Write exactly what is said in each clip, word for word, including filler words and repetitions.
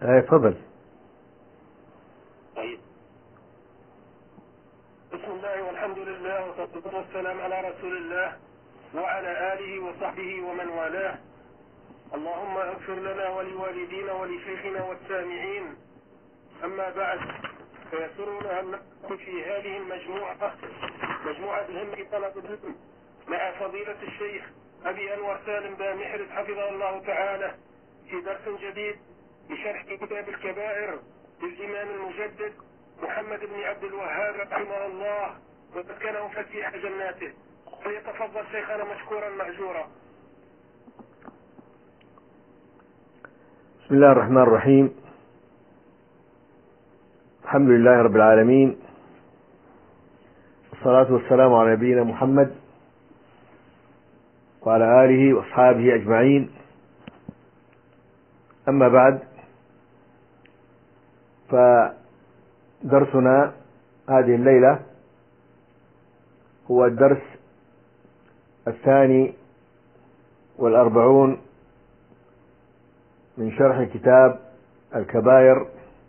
ايه تفضل. طيب. بسم الله والحمد لله والصلاة والسلام على رسول الله وعلى آله وصحبه ومن والاه. اللهم اغفر لنا ولوالدينا ولشيخنا والسامعين. أما بعد، فيسرنا أن نكون في هذه المجموعة مجموعة الهم طلب العلم مع فضيلة الشيخ أبي أنور سالم بامحرز حفظه الله تعالى في درس جديد لشرح كتاب الكبائر للإمام المجدد محمد بن عبد الوهاب رحمه الله وسكنه فسيح جناته. فليتفضل شيخنا مشكورا مأجورا. بسم الله الرحمن الرحيم. الحمد لله رب العالمين، والصلاة والسلام على نبينا محمد وعلى آله وأصحابه أجمعين. أما بعد، فدرسنا هذه الليلة هو الدرس الثاني والأربعون من شرح كتاب الكبائر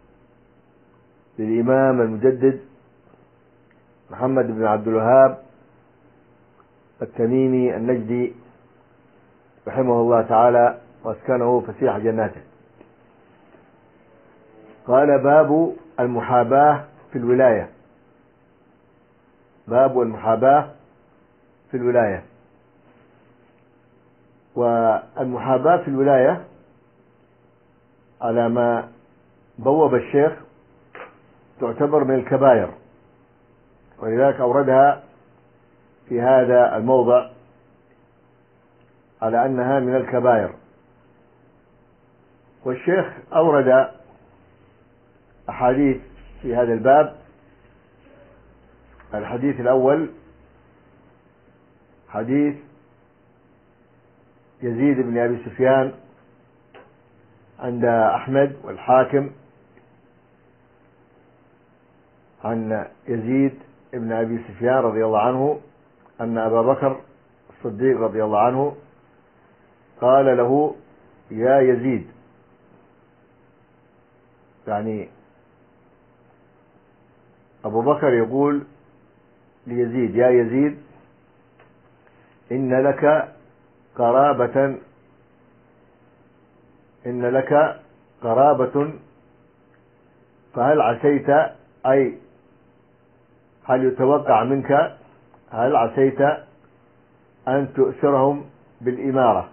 للإمام المجدد محمد بن عبد الوهاب التميمي النجدي رحمه الله تعالى واسكنه فسيح جناته. قال: باب المحاباة في الولاية. باب المحاباة في الولاية. والمحاباة في الولاية على ما بوب الشيخ تعتبر من الكبائر، ولذلك أوردها في هذا الموضع على أنها من الكبائر. والشيخ أورد أحاديث في هذا الباب. الحديث الأول حديث يزيد بن أبي سفيان عند أحمد والحاكم عن يزيد بن أبي سفيان رضي الله عنه أن أبا بكر الصديق رضي الله عنه قال له: يا يزيد، يعني أبو بكر يقول ليزيد: يا يزيد، إن لك قرابة إن لك قرابة فهل عسيت، أي هل يتوقع منك، هل عسيت أن تؤثرهم بالإمارة،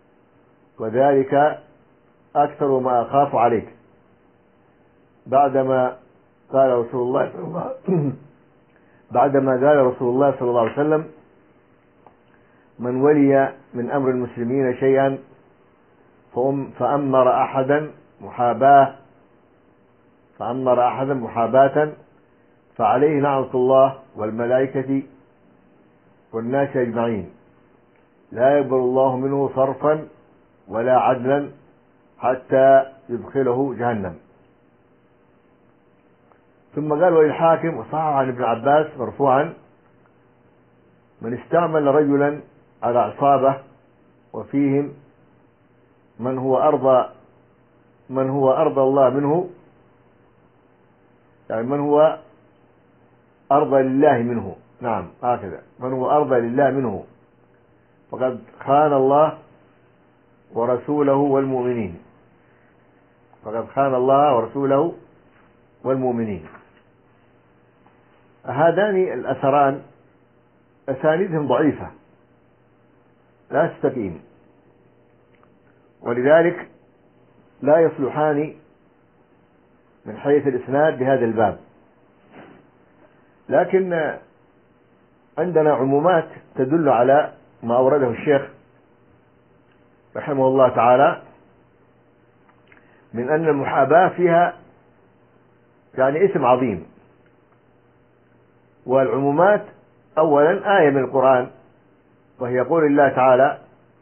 وذلك أكثر ما أخاف عليك. بعدما قال رسول الله صلى الله بعدما قال رسول الله صلى الله عليه وسلم: من ولي من أمر المسلمين شيئا فأمر أحدا محاباة فأمر أحدا محاباة فعليه لعنة الله والملائكة والناس أجمعين، لا يقبل الله منه صرفا ولا عدلا حتى يدخله جهنم. ثم قال: وللحاكم وصح عن ابن عباس مرفوعا: من استعمل رجلا على عصابة وفيهم من هو أرضى من هو أرضى الله منه، يعني من هو أرضى لله منه، نعم هكذا، من هو أرضى لله منه فقد خان الله ورسوله والمؤمنين فقد خان الله ورسوله والمؤمنين. هذان الأثران أسانيدهم ضعيفة لا تستقيم، ولذلك لا يصلحان من حيث الإسناد بهذا الباب. لكن عندنا عمومات تدل على ما أورده الشيخ رحمه الله تعالى من أن المحاباة فيها يعني اسم عظيم. والعمومات أولا آية من القرآن، وهي قول الله تعالى: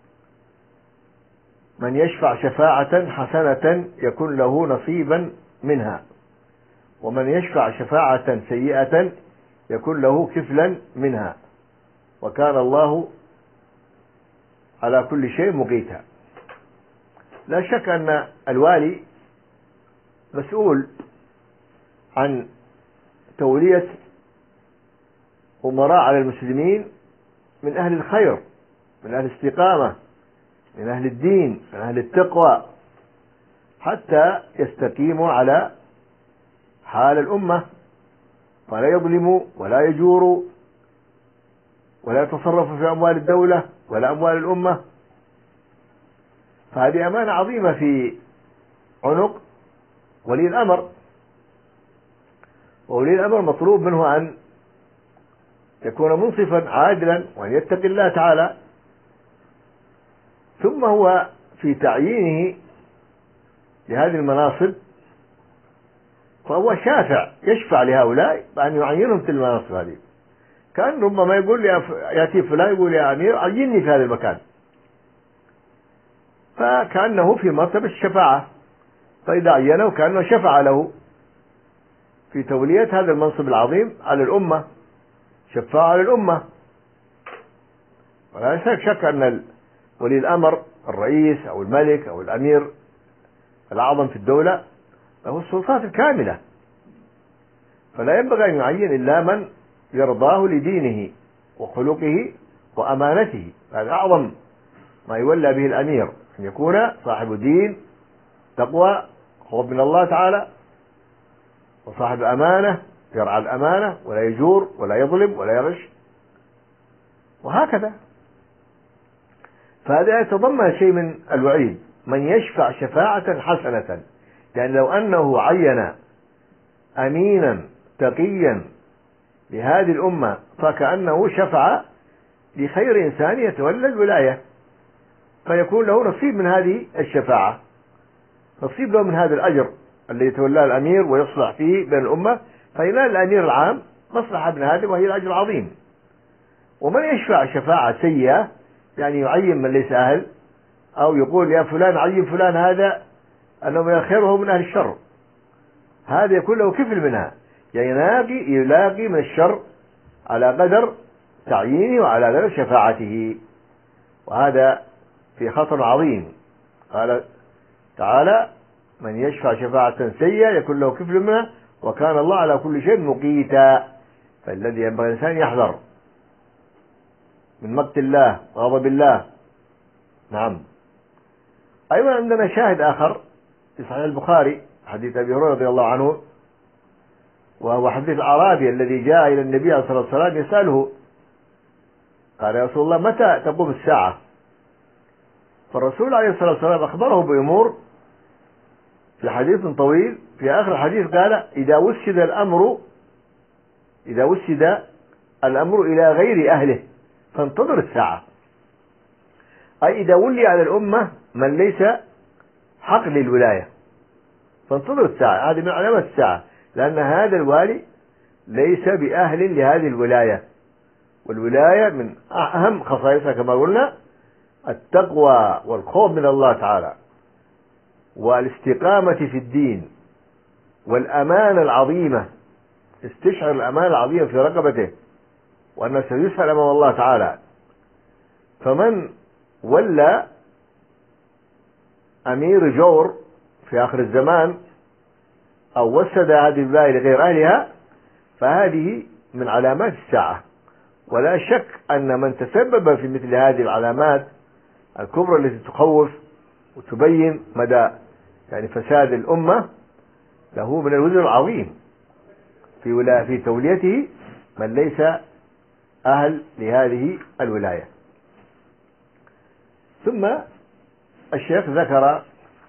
من يشفع شفاعة حسنة يكن له نصيبا منها، ومن يشفع شفاعة سيئة يكن له كفلا منها، وكان الله على كل شيء مقيتا. لا شك أن الوالي مسؤول عن تولية أمراء على المسلمين من أهل الخير، من أهل الاستقامة، من أهل الدين، من أهل التقوى، حتى يستقيموا على حال الأمة، فلا يظلموا ولا يجوروا ولا يتصرفوا في أموال الدولة ولا أموال الأمة. فهذه أمانة عظيمة في عنق ولي الأمر، وولي الأمر مطلوب منه أن يكون منصفا عادلا وأن يتقي الله تعالى. ثم هو في تعيينه لهذه المناصب فهو شافع، يشفع لهؤلاء بأن يعينهم في المناصب هذه. كان ربما يقول يأتي فلان يقول يا أمير عيني في هذا المكان، فكأنه في مرتبة الشفاعة، فإذا عينه كأنه شفع له في تولية هذا المنصب العظيم على الأمة، شفاعة على الأمة. ولا شك أن ولي الأمر الرئيس أو الملك أو الأمير الأعظم في الدولة له السلطات الكاملة، فلا ينبغي أن يعين إلا من يرضاه لدينه وخلقه وأمانته. هذا أعظم ما يولى به الأمير، أن يكون صاحب دين، تقوى، خوف من الله تعالى، وصاحب أمانة، يرعى الأمانة ولا يجور ولا يظلم ولا يغش، وهكذا. فهذا يتضمن شيء من الوعيد، من يشفع شفاعة حسنة، لأن لو أنه عين أمينا تقيا لهذه الأمة فكأنه شفع لخير إنسان يتولى الولاية، فيكون له نصيب من هذه الشفاعة، نصيب له من هذا الأجر الذي يتولاه الأمير ويصلح فيه بين الأمة، فينال الأمير العام مصلحة من هذا وهي الأجر العظيم. ومن يشفع شفاعة سيئة، يعني يعين من ليس أهل، أو يقول يا فلان عين فلان هذا أنه من الخير وهو من أهل الشر، هذا يكون له كفل منها، يعني يلاقي, يلاقي من الشر على قدر تعيينه وعلى قدر شفاعته، وهذا في خطر عظيم. قال تعالى من يشفع شفاعة سيئة يكون له كفل منها وكان الله على كل شيء مقيتا. فالذي ينبغي الإنسان يحذر من مقت الله وغضب الله. نعم. أيضا عندنا شاهد آخر في صحيح البخاري، حديث أبي هريرة رضي الله عنه، وهو حديث الأعرابي الذي جاء إلى النبي عليه الصلاة والسلام يسأله، قال يا رسول الله متى تقوم الساعة؟ فالرسول عليه الصلاة والسلام أخبره بأمور في حديث طويل. في آخر الحديث قال إذا وسد الأمر إذا وسد الأمر إلى غير أهله فانتظر الساعة، أي إذا ولي على الأمة من ليس حق للولاية فانتظر الساعة. هذه من علامات الساعة، لأن هذا الوالي ليس بأهل لهذه الولاية، والولاية من أهم خصائصها كما قلنا التقوى والخوف من الله تعالى والاستقامة في الدين والأمانة العظيمة، استشعر الأمانة العظيمة في رقبته وأنه سيسأل أمام الله تعالى. فمن ولى أمير جور في آخر الزمان أو وسد هذه الولاية لغير أهلها فهذه من علامات الساعة. ولا شك أن من تسبب في مثل هذه العلامات الكبرى التي تخوف وتبين مدى يعني فساد الأمة له من الوزر العظيم في ولا في توليته من ليس أهل لهذه الولاية. ثم الشيخ ذكر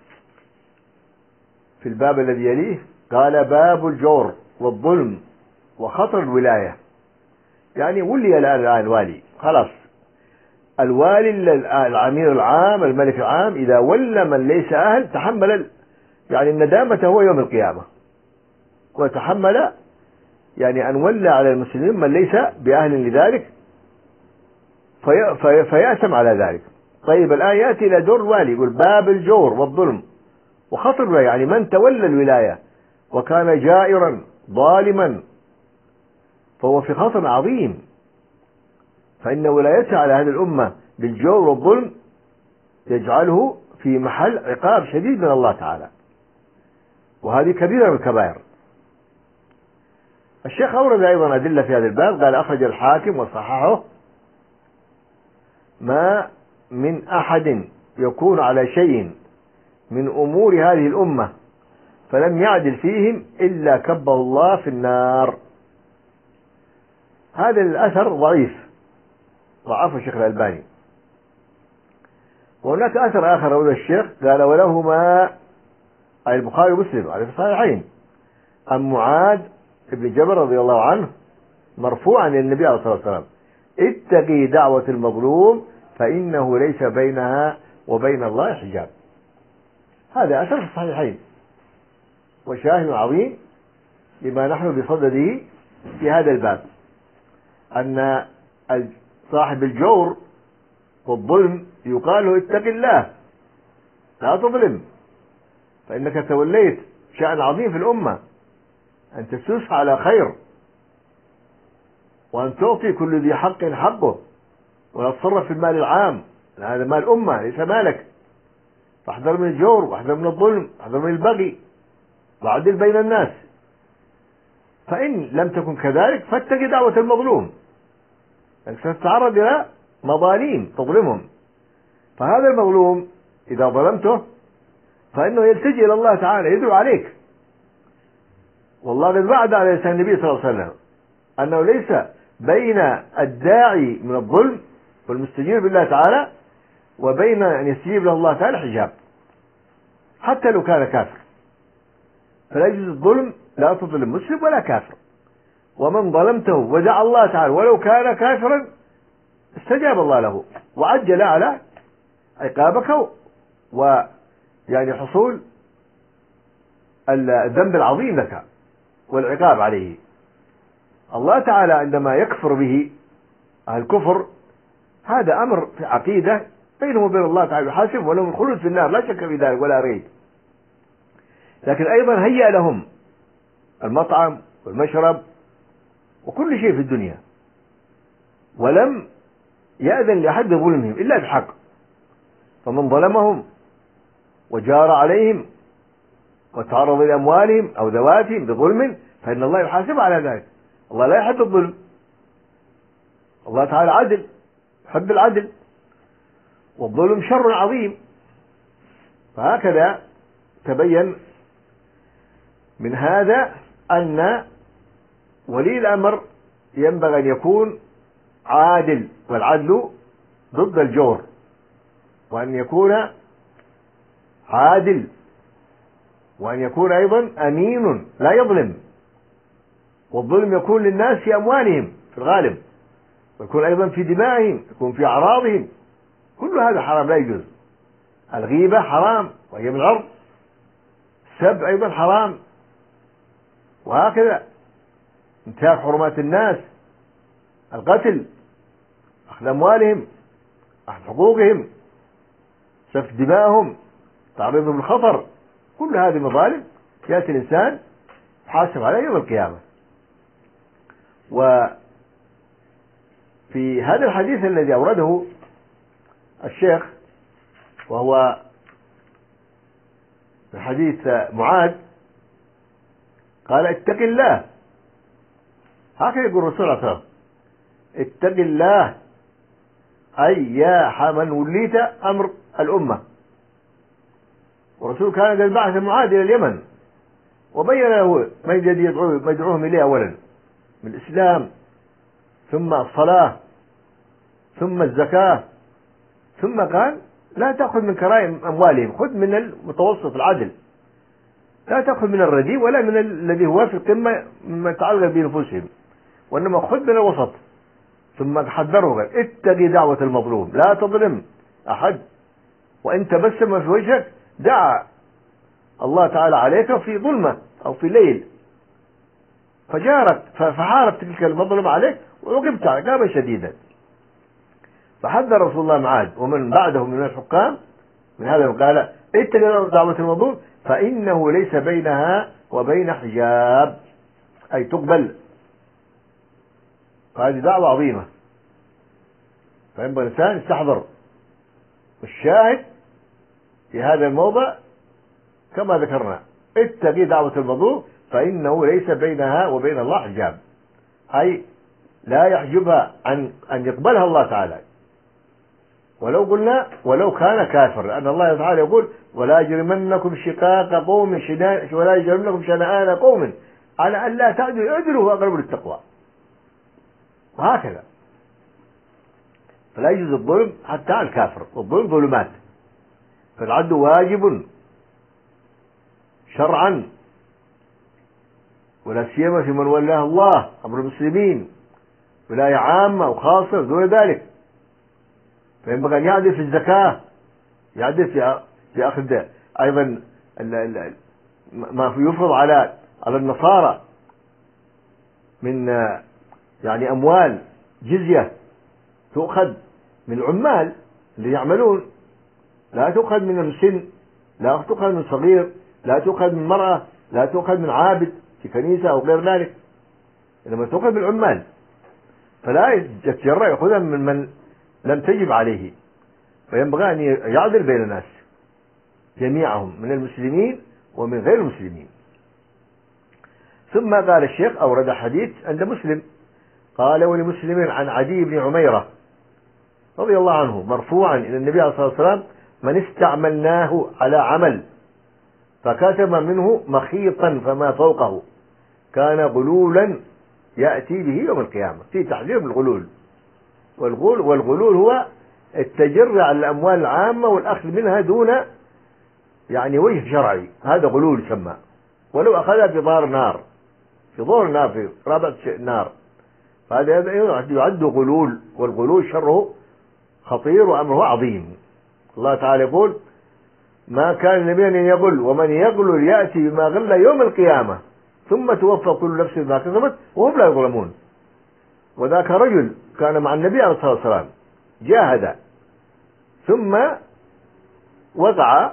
في الباب الذي يليه قال باب الجور والظلم وخطر الولاية. يعني ولي الآن الوالي، خلاص الوالي الأمير العام الملك العام إذا ولى من ليس أهل تحمل يعني الندامة هو يوم القيامة، وتحمل يعني أن ولى على المسلمين من ليس بأهل لذلك في في فيأثم على ذلك. طيب الآن يأتي إلى دور الوالي يقول باب الجور والظلم وخطر الولاية، يعني من تولى الولاية وكان جائرا ظالما فهو في خطر عظيم، فإن ولايته على هذه الأمة بالجور والظلم يجعله في محل عقاب شديد من الله تعالى. وهذه كبيرة من الكبائر. الشيخ أورد أيضا أدلة في هذا الباب، قال أخرج الحاكم وصححه: ما من أحد يكون على شيء من أمور هذه الأمة فلم يعدل فيهم إلا كبه الله في النار. هذا الأثر ضعيف، ضعفه الشيخ الألباني. وهناك أثر آخر رواه الشيخ قال: ولهما، أي البخاري ومسلم على الصحيحين، عن معاذ بن جبل رضي الله عنه مرفوعا إلى النبي عليه الصلاة والسلام: اتقي دعوة المظلوم فإنه ليس بينها وبين الله حجاب. هذا أثر في الصحيحين وشاهد عظيم لما نحن بصدده في هذا الباب، أن صاحب الجور والظلم يقال له: اتق الله لا تظلم، فإنك توليت شأن عظيم في الأمة، أن تسوس على خير، وأن تعطي كل ذي حق حقه، ولا تصرف في المال العام، هذا مال الأمة ليس مالك. فاحذر من الجور، واحذر من الظلم، واحذر من البغي، وعدل بين الناس. فإن لم تكن كذلك فاتق دعوة المظلوم، لأنك ستتعرض إلى مظالم تظلمهم. فهذا المظلوم إذا ظلمته فإنه يلتجئ إلى الله تعالى، يدعو عليك. والله قد وعد على لسان النبي صلى الله عليه وسلم أنه ليس بين الداعي من الظلم والمستجير بالله تعالى وبين أن يستجيب له الله تعالى حجاب، حتى لو كان كافر. فلا يجوز الظلم، لا تظلم مسلم ولا كافر. ومن ظلمته ودعا الله تعالى ولو كان كافرا استجاب الله له وعجل على عقابك ويعني حصول الذنب العظيم لك والعقاب عليه. الله تعالى عندما يكفر به أهل الكفر هذا أمر في عقيدة بينهم وبين الله تعالى، يحاسب ولهم الخلود في النار لا شك في ذلك ولا ريب. لكن أيضا هيأ لهم المطعم والمشرب وكل شيء في الدنيا، ولم يأذن لأحد بظلمهم إلا بحق. فمن ظلمهم وجار عليهم وتعرض لأموالهم أو ذواتهم بظلم فإن الله يحاسب على ذلك. الله لا يحب الظلم، الله تعالى عدل، يحب العدل، والظلم شر عظيم. فهكذا تبين من هذا أن ولي الأمر ينبغي أن يكون عادل، والعدل ضد الجور، وأن يكون عادل، وأن يكون أيضا أمين لا يظلم. والظلم يكون للناس في أموالهم في الغالب، ويكون أيضا في دمائهم، يكون في أعراضهم، كل هذا حرام لا يجوز. الغيبة حرام وهي من العرض، السب أيضا حرام، وهكذا انتهاك حرمات الناس، القتل، أخذ أموالهم، أخذ حقوقهم، سفك دمائهم، تعريضهم للخطر، كل هذه مظالم يأتي الإنسان يحاسب عليها يوم القيامة. وفي هذا الحديث الذي أورده الشيخ وهو في حديث معاذ قال: اتق الله، هكذا يقول الرسول صلى الله عليه وسلم: اتق الله، أي يا من وليت أمر الأمة. والرسول كان قد بعث معاذ إلى اليمن وبين له ما الذي يدعوهم إليه أولا من الإسلام، ثم الصلاة، ثم الزكاة، ثم قال: لا تأخذ من كرائم أموالهم، خذ من المتوسط العدل، لا تأخذ من الرديء ولا من الذي هو في القمة مما يتعلق بنفوسهم، وإنما خذ من الوسط. ثم حذره قال: اتقي دعوة المظلوم لا تظلم أحد، وإن تبسم في وجهك دعا الله تعالى عليك في ظلمة أو في ليل فجارت فحاربت تلك المظلمة عليك وعوقبت عقابا شديدا. فحذر رسول الله معاذ ومن بعده من الحكام من هذا، قال: اتقي دعوة المظلوم فإنه ليس بينها وبين حجاب، أي تقبل. فهذه دعوة عظيمة، فينبغي الإنسان يستحضر. والشاهد في هذا الموضع كما ذكرنا: اتقي دعوة المظلوم فإنه ليس بينها وبين الله حجاب، أي لا يحجبها عن أن يقبلها الله تعالى ولو قلنا ولو كان كافر، لأن الله تعالى يقول ولا يجرمنكم شقاق قوم شنا ولا يجرمنكم شنآن قوم على أن لا تعدلوا اعدلوا هو أقرب للتقوى، وهكذا. فلا يجوز الظلم حتى على الكافر، والظلم ظلمات، فالعدل واجب شرعا، ولا سيما في من ولاه الله أمر المسلمين ولاية عامة وخاصة دون ذلك. فينبغي أن يعدل في الزكاة، يعدل في في أخذ أيضا ما يفرض على على النصارى من يعني أموال جزية تؤخذ من العمال اللي يعملون، لا تؤخذ من المسن، لا تؤخذ من صغير، لا تؤخذ من مرأة، لا تؤخذ من عابد في كنيسة أو غير ذلك، إنما تؤخذ من العمال، فلا يتجرأ يأخذها من من لم تجب عليه. فينبغي أن يعدل بين الناس جميعهم من المسلمين ومن غير المسلمين. ثم قال الشيخ أورد حديث عند مسلم قال ولمسلم عن عدي بن عميرة رضي الله عنه مرفوعا إلى النبي صلى الله عليه وسلم من استعملناه على عمل فكتم منه مخيطا فما فوقه كان غلولا يأتي به يوم القيامة. في تحذير من الغلول، والغلول والغلول هو التجرع على الأموال العامة والأخذ منها دون يعني وجه شرعي، هذا غلول يسمى، ولو أخذها في ظهر نار في ظهر نار في رابعة نار، فهذا يعد غلول، والغلول شره خطير وأمره عظيم. الله تعالى يقول ما كان النبي أن يغل ومن يغل يأتي بما غل يوم القيامة ثم توفى كل نفس ما كسبت وهم لا يظلمون. وذاك رجل كان مع النبي عليه الصلاة والسلام جاهد ثم وقع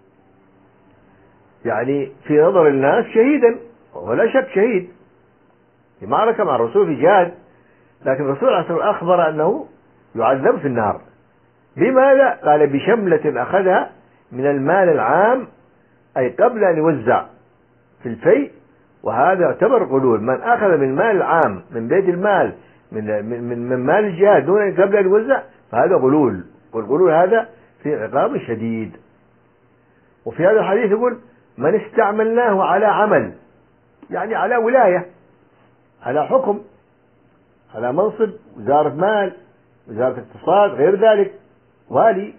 يعني في نظر الناس شهيدا، ولا شك شهيد في معركة مع الرسول في جهاد، لكن الرسول عليه الصلاة والسلام أخبر أنه يعذب في النار. بماذا؟ قال بشملة أخذها من المال العام، أي قبل أن يوزع في الفيء، وهذا يعتبر غلول. من أخذ من المال العام من بيت المال من من من مال الجهاد دون قبل أن يوزع فهذا غلول، والغلول هذا في عقاب شديد. وفي هذا الحديث يقول من استعملناه على عمل، يعني على ولاية، على حكم، على منصب، وزارة مال، وزارة اقتصاد، غير ذلك، والي،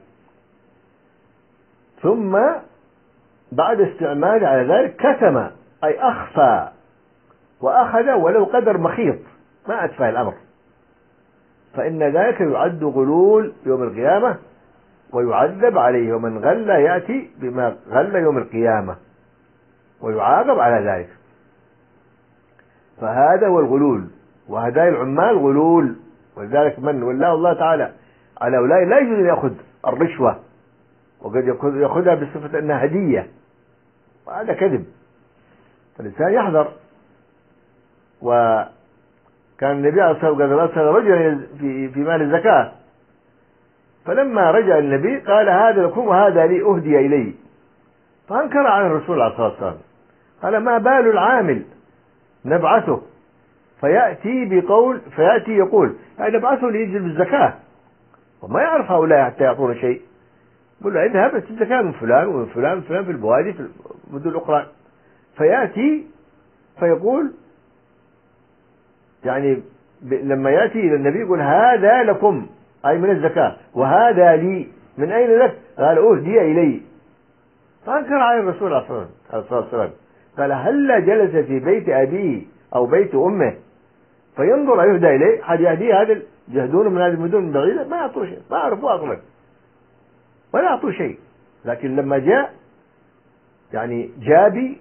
ثم بعد استعمال على ذلك كتم أي أخفى وأخذ ولو قدر مخيط ما أتفه الأمر، فإن ذلك يعد غلول يوم القيامة ويعذب عليه، ومن غل يأتي بما غل يوم القيامة ويعاقب على ذلك. فهذا هو الغلول، وهدايا العمال غلول. ولذلك من ولاه الله تعالى على أولئك لا يجوز أن يأخذ الرشوة، وقد يأخذها بصفة أنها هدية، وهذا كذب، فالإنسان يحذر. وكان النبي عليه الصلاة والسلام قد أرسل رجلا في في مال الزكاة، فلما رجع النبي قال هذا لكم وهذا لي أهدي إلي، فأنكر على الرسول عليه الصلاة والسلام، قال ما بال العامل نبعثه فيأتي بقول فيأتي يقول يعني نبعثه ليجلب الزكاة، وما يعرف هؤلاء حتى يعطون شيء، يقول له اذهب الزكاة من فلان ومن فلان ومن فلان في البوادي في المدن الأخرى، فيأتي فيقول يعني لما يأتي إلى النبي يقول هذا لكم أي من الزكاة وهذا لي، من أين لك؟ قال أهدي إلي. فأنكر عليه الرسول عليه الصلاة والسلام، قال هل جلس في بيت أبيه أو بيت أمه فينظر يهدى إليه؟ حد يهديه هذا يهدون من هذه المدن البعيدة ما يعطوا شيء، ما عرفوا أصلا ولا يعطوا شيء. لكن لما جاء يعني جابي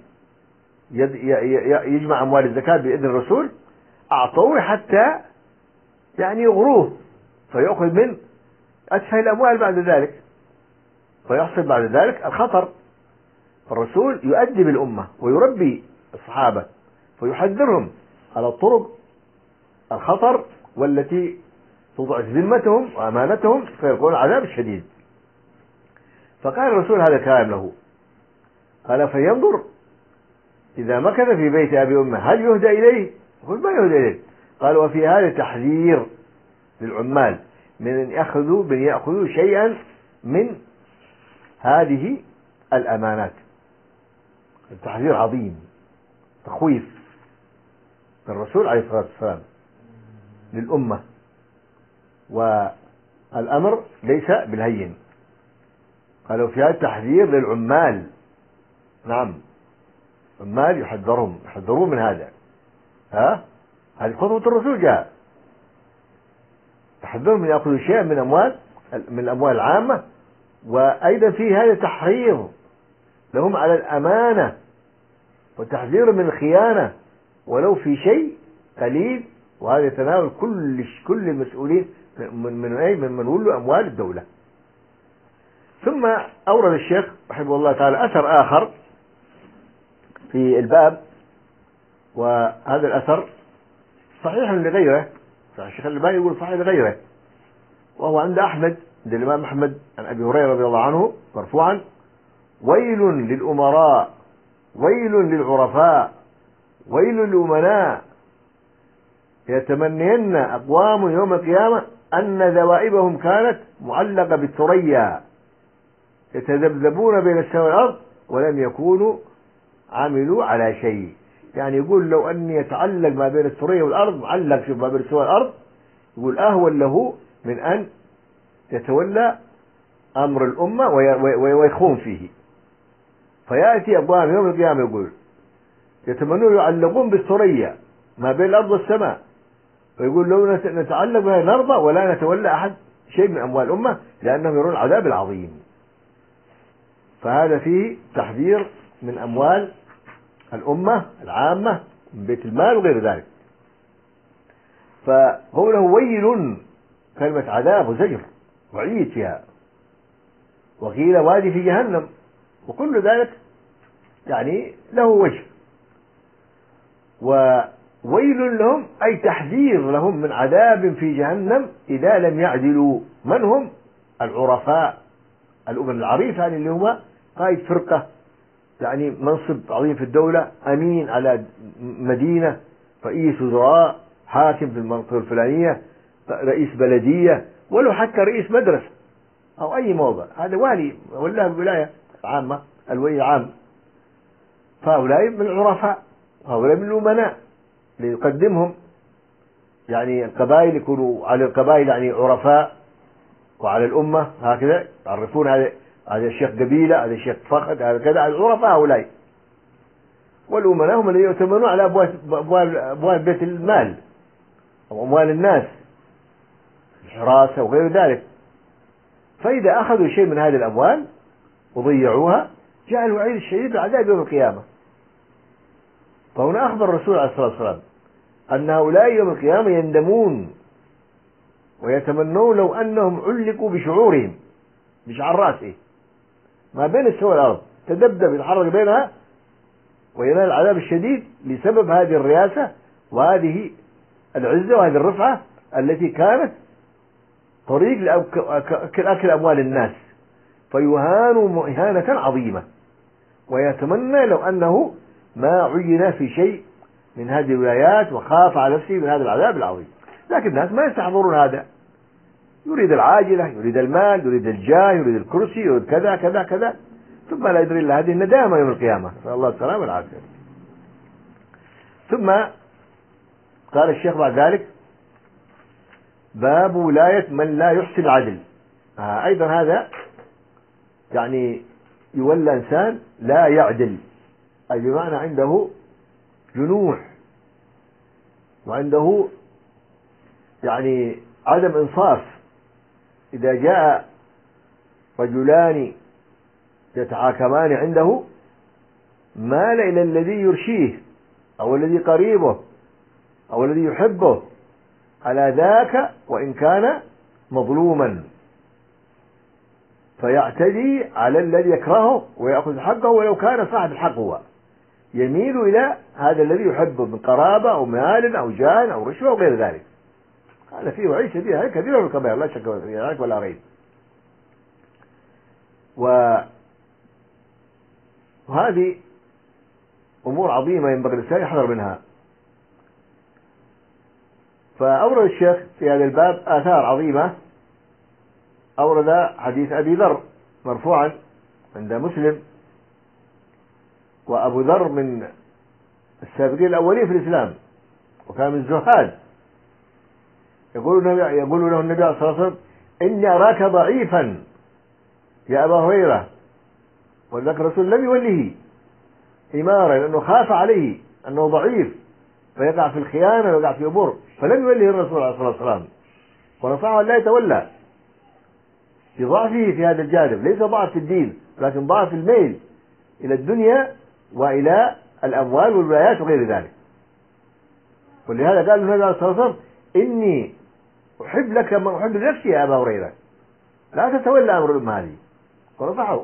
يجمع أموال الزكاة بإذن الرسول أعطوه حتى يعني يغروه فيأخذ من أسهل الأموال بعد ذلك، فيحصل بعد ذلك الخطر. الرسول يؤدب الأمة ويربي الصحابة ويحذرهم على الطرق الخطر والتي تضعف ذمتهم وأمانتهم فيكون عذاب شديد. فقال الرسول هذا الكلام له، قال فينظر إذا مكث في بيت أبي أمه هل يهدى إليه؟ يقول ما يهدى إليه. قال وفي هذا تحذير للعمال من أن يأخذوا من يأخذوا شيئا من هذه الأمانات. التحذير عظيم، تخويف من الرسول عليه الصلاة والسلام للأمة، والأمر ليس بالهين. قالوا في هذا التحذير للعمال، نعم، عمال يحذرهم يحذرون من هذا. ها هذه خطوة الرسول جاء يحذرهم من يأخذوا شيئا من أموال من الأموال العامة، وأيضا في هذا تحريض لهم على الأمانة وتحذير من الخيانة ولو في شيء قليل، وهذا يتناول كل كل المسؤولين من من ايه من من ولوا أموال الدولة. ثم أورد الشيخ رحمه الله تعالى أثر آخر في الباب، وهذا الأثر صحيح لغيره، الشيخ الألباني يقول صحيح لغيره، وهو عند أحمد عند الإمام أحمد عن أبي هريرة رضي الله عنه مرفوعا: ويل للأمراء ويل للعرفاء ويل للأمناء يتمنين أقوام يوم القيامة أن ذوائبهم كانت معلقة بالثريا يتذبذبون بين السماء والأرض ولم يكونوا عملوا على شيء. يعني يقول لو أني يتعلق ما بين الثريا والأرض، معلق شوف ما بين السماء والأرض، يقول أهون له من أن يتولى أمر الأمة ويخون فيه. فيأتي أقوام يوم القيامة يقول يتمنون يعلقون بالثريا ما بين الأرض والسماء، ويقول لو نتعلق بها نرضى ولا نتولى أحد شيء من أموال الأمة لأنهم يرون العذاب العظيم. فهذا فيه تحذير من أموال الأمة العامة من بيت المال وغير ذلك. فقوله ويل كلمة عذاب وزجر وعيد فيها، وقيل وادي في جهنم، وكل ذلك يعني له وجه. وويل لهم أي تحذير لهم من عذاب في جهنم إذا لم يعدلوا. من هم؟ العرفاء، الأمم العريفة، يعني اللي هو قائد فرقة، يعني منصب عظيم في الدولة، أمين على مدينة، رئيس وزراء، حاكم في المنطقة الفلانية، رئيس بلدية، ولو حتى رئيس مدرسة أو أي موضع، هذا والي ولا الولاية العامة، الولي العام. فهؤلاء من العرفاء، وهؤلاء من الأمناء اللي يقدمهم، يعني القبائل يكونوا على القبائل يعني عرفاء، وعلى الأمة هكذا يعرفون هذا هذا الشيخ قبيلة، هذا الشيخ فخذ، هذا كذا، العرفاء هؤلاء. والأمناء هم الذين يؤتمنون على أبواب أبواب أبواب بيت المال أو أموال الناس، الحراسة وغير ذلك. فإذا أخذوا شيء من هذه الأموال وضيعوها جاء الوعيد الشديد بالعذاب يوم القيامة. فهنا أخبر الرسول عليه الصلاة والسلام أن هؤلاء يوم القيامة يندمون ويتمنون لو أنهم علقوا بشعورهم، بشعر رأسه ما بين السماء والأرض، تدبدب يتحرك بينها وينال العذاب الشديد بسبب هذه الرياسة وهذه العزة وهذه الرفعة التي كانت طريق لأكل أموال الناس، فيهانوا إهانة عظيمة. ويتمنى لو أنه ما عين في شيء من هذه الولايات وخاف على نفسه من هذا العذاب العظيم. لكن الناس ما يستحضرون هذا، يريد العاجلة، يريد المال، يريد الجاه، يريد الكرسي، يريد كذا كذا كذا، ثم لا يدري إلا هذه الندامة يوم القيامة، نسأل الله السلامة والعافية. ثم قال الشيخ بعد ذلك: باب ولاية من لا يحسن العدل. آه أيضا هذا يعني يولى إنسان لا يعدل، أي بمعنى عنده جنوح وعنده يعني عدم إنصاف. إذا جاء رجلان يتحاكمان عنده مال إلى الذي يرشيه أو الذي قريبه أو الذي يحبه على ذاك وإن كان مظلوما، فيعتدي على الذي يكرهه ويأخذ حقه ولو كان صاحب الحق هو، يميل إلى هذا الذي يحبه من قرابة أو مال أو جاه أو رشوة وغير ذلك. هذا فيه وعيد شديد، هذه كثيرة من الكبائر لا شك في ذلك ولا ريب. وهذه أمور عظيمة ينبغي الإنسان يحذر منها. فأورد الشيخ في هذا الباب آثار عظيمة. أورد حديث أبي ذر مرفوعا عند مسلم، وأبو ذر من السابقين الأولين في الإسلام وكان من الزهاد، يقول يقول له النبي صلى الله عليه وسلم: إني أراك ضعيفا يا أبا هريرة. وذلك الرسول لم يوله إمارة لأنه خاف عليه أنه ضعيف فيقع في الخيانة ويقع في أمور، فلم يوله الرسول عليه الصلاة والسلام ونصحه أن لا يتولى لضعفه في هذا الجانب، ليس ضعف في الدين لكن ضعف الميل إلى الدنيا وإلى الأموال والولايات وغير ذلك. ولهذا قال النبي عليه الصلاة والسلام: إني أحب لك ما أحب لنفسي يا أبا هريرة، لا تتولى أمر الأمة هذه، ونصحه.